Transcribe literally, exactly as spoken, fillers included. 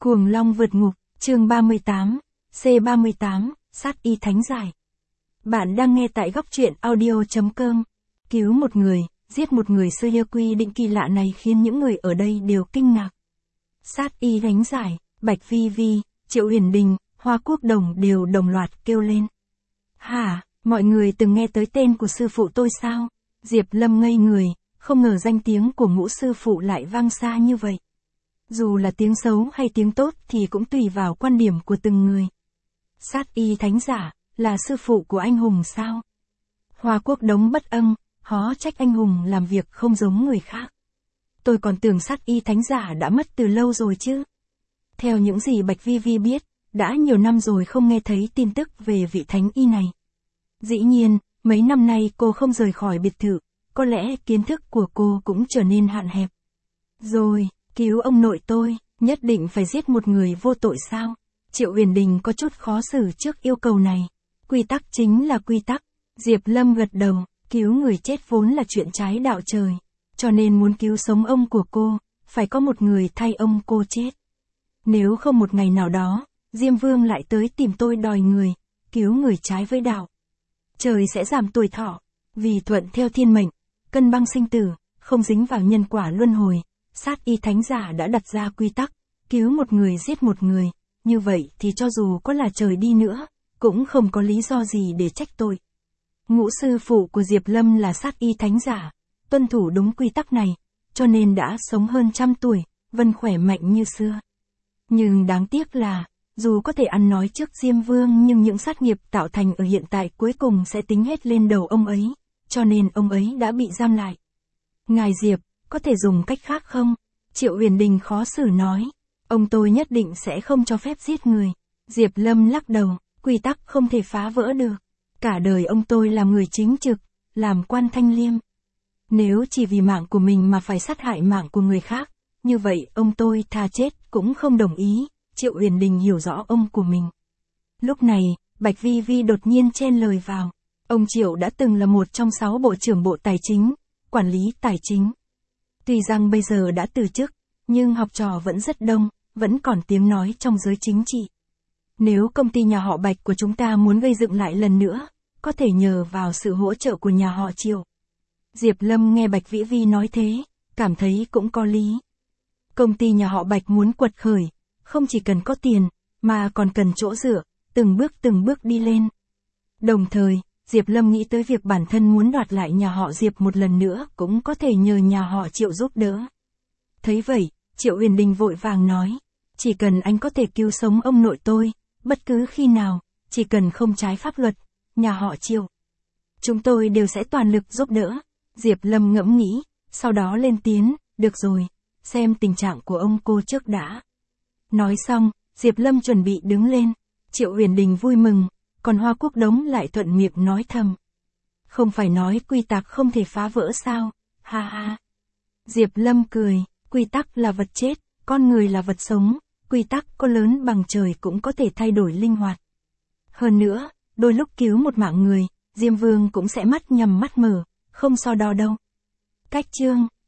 Cuồng Long vượt ngục, chương ba mươi tám, C ba mươi tám, sát y thánh giải. Bạn đang nghe tại góc truyện audio chấm com. Cứu một người, giết một người xưa yêu quy định kỳ lạ này khiến những người ở đây đều kinh ngạc. Sát y thánh giải, Bạch Vi Vi, Triệu Huyền Đình, Hoa Quốc Đồng đều đồng loạt kêu lên. Hả, mọi người từng nghe tới tên của sư phụ tôi sao? Diệp Lâm ngây người, không ngờ danh tiếng của Ngũ sư phụ lại vang xa như vậy. Dù là tiếng xấu hay tiếng tốt thì cũng tùy vào quan điểm của từng người. Sát y thánh giả, là sư phụ của anh hùng sao? Hoa Quốc Đống bất ưng, hó trách anh hùng làm việc không giống người khác. Tôi còn tưởng sát y thánh giả đã mất từ lâu rồi chứ. Theo những gì Bạch Vi Vi biết, đã nhiều năm rồi không nghe thấy tin tức về vị thánh y này. Dĩ nhiên, mấy năm nay cô không rời khỏi biệt thự, có lẽ kiến thức của cô cũng trở nên hạn hẹp. Rồi, cứu ông nội tôi, nhất định phải giết một người vô tội sao? Triệu Huyền Đình có chút khó xử trước yêu cầu này. Quy tắc chính là quy tắc. Diệp Lâm gật đầu, cứu người chết vốn là chuyện trái đạo trời. Cho nên muốn cứu sống ông của cô, phải có một người thay ông cô chết. Nếu không một ngày nào đó, Diêm Vương lại tới tìm tôi đòi người, cứu người trái với đạo. Trời sẽ giảm tuổi thọ, vì thuận theo thiên mệnh, cân bằng sinh tử, không dính vào nhân quả luân hồi. Sát y thánh giả đã đặt ra quy tắc, cứu một người giết một người, như vậy thì cho dù có là trời đi nữa, cũng không có lý do gì để trách tội. Ngũ sư phụ của Diệp Lâm là sát y thánh giả, tuân thủ đúng quy tắc này, cho nên đã sống hơn trăm tuổi, vẫn khỏe mạnh như xưa. Nhưng đáng tiếc là, dù có thể ăn nói trước Diêm Vương nhưng những sát nghiệp tạo thành ở hiện tại cuối cùng sẽ tính hết lên đầu ông ấy, cho nên ông ấy đã bị giam lại. Ngài Diệp, có thể dùng cách khác không? Triệu Huyền Đình khó xử nói. Ông tôi nhất định sẽ không cho phép giết người. Diệp Lâm lắc đầu, quy tắc không thể phá vỡ được. Cả đời ông tôi làm người chính trực, làm quan thanh liêm. Nếu chỉ vì mạng của mình mà phải sát hại mạng của người khác, như vậy ông tôi tha chết cũng không đồng ý. Triệu Huyền Đình hiểu rõ ông của mình. Lúc này, Bạch Vi Vi đột nhiên chen lời vào. Ông Triệu đã từng là một trong sáu bộ trưởng bộ tài chính, quản lý tài chính. Tuy rằng bây giờ đã từ chức, nhưng học trò vẫn rất đông, vẫn còn tiếng nói trong giới chính trị. Nếu công ty nhà họ Bạch của chúng ta muốn gây dựng lại lần nữa, có thể nhờ vào sự hỗ trợ của nhà họ Triệu. Diệp Lâm nghe Bạch Vĩ Vi nói thế, cảm thấy cũng có lý. Công ty nhà họ Bạch muốn quật khởi, không chỉ cần có tiền, mà còn cần chỗ dựa, từng bước từng bước đi lên. Đồng thời, Diệp Lâm nghĩ tới việc bản thân muốn đoạt lại nhà họ Diệp một lần nữa cũng có thể nhờ nhà họ Triệu giúp đỡ. Thấy vậy, Triệu Huyền Đình vội vàng nói, chỉ cần anh có thể cứu sống ông nội tôi, bất cứ khi nào, chỉ cần không trái pháp luật, nhà họ Triệu. Chúng tôi đều sẽ toàn lực giúp đỡ. Diệp Lâm ngẫm nghĩ, sau đó lên tiếng, được rồi, xem tình trạng của ông cô trước đã. Nói xong, Diệp Lâm chuẩn bị đứng lên, Triệu Huyền Đình vui mừng. Còn Hoa Quốc Đống lại thuận miệng nói thầm. Không phải nói quy tắc không thể phá vỡ sao, ha ha. Diệp Lâm cười, quy tắc là vật chết, con người là vật sống, quy tắc có lớn bằng trời cũng có thể thay đổi linh hoạt. Hơn nữa, đôi lúc cứu một mạng người, Diêm Vương cũng sẽ mắt nhắm mắt mở, không so đo đâu. Cách chương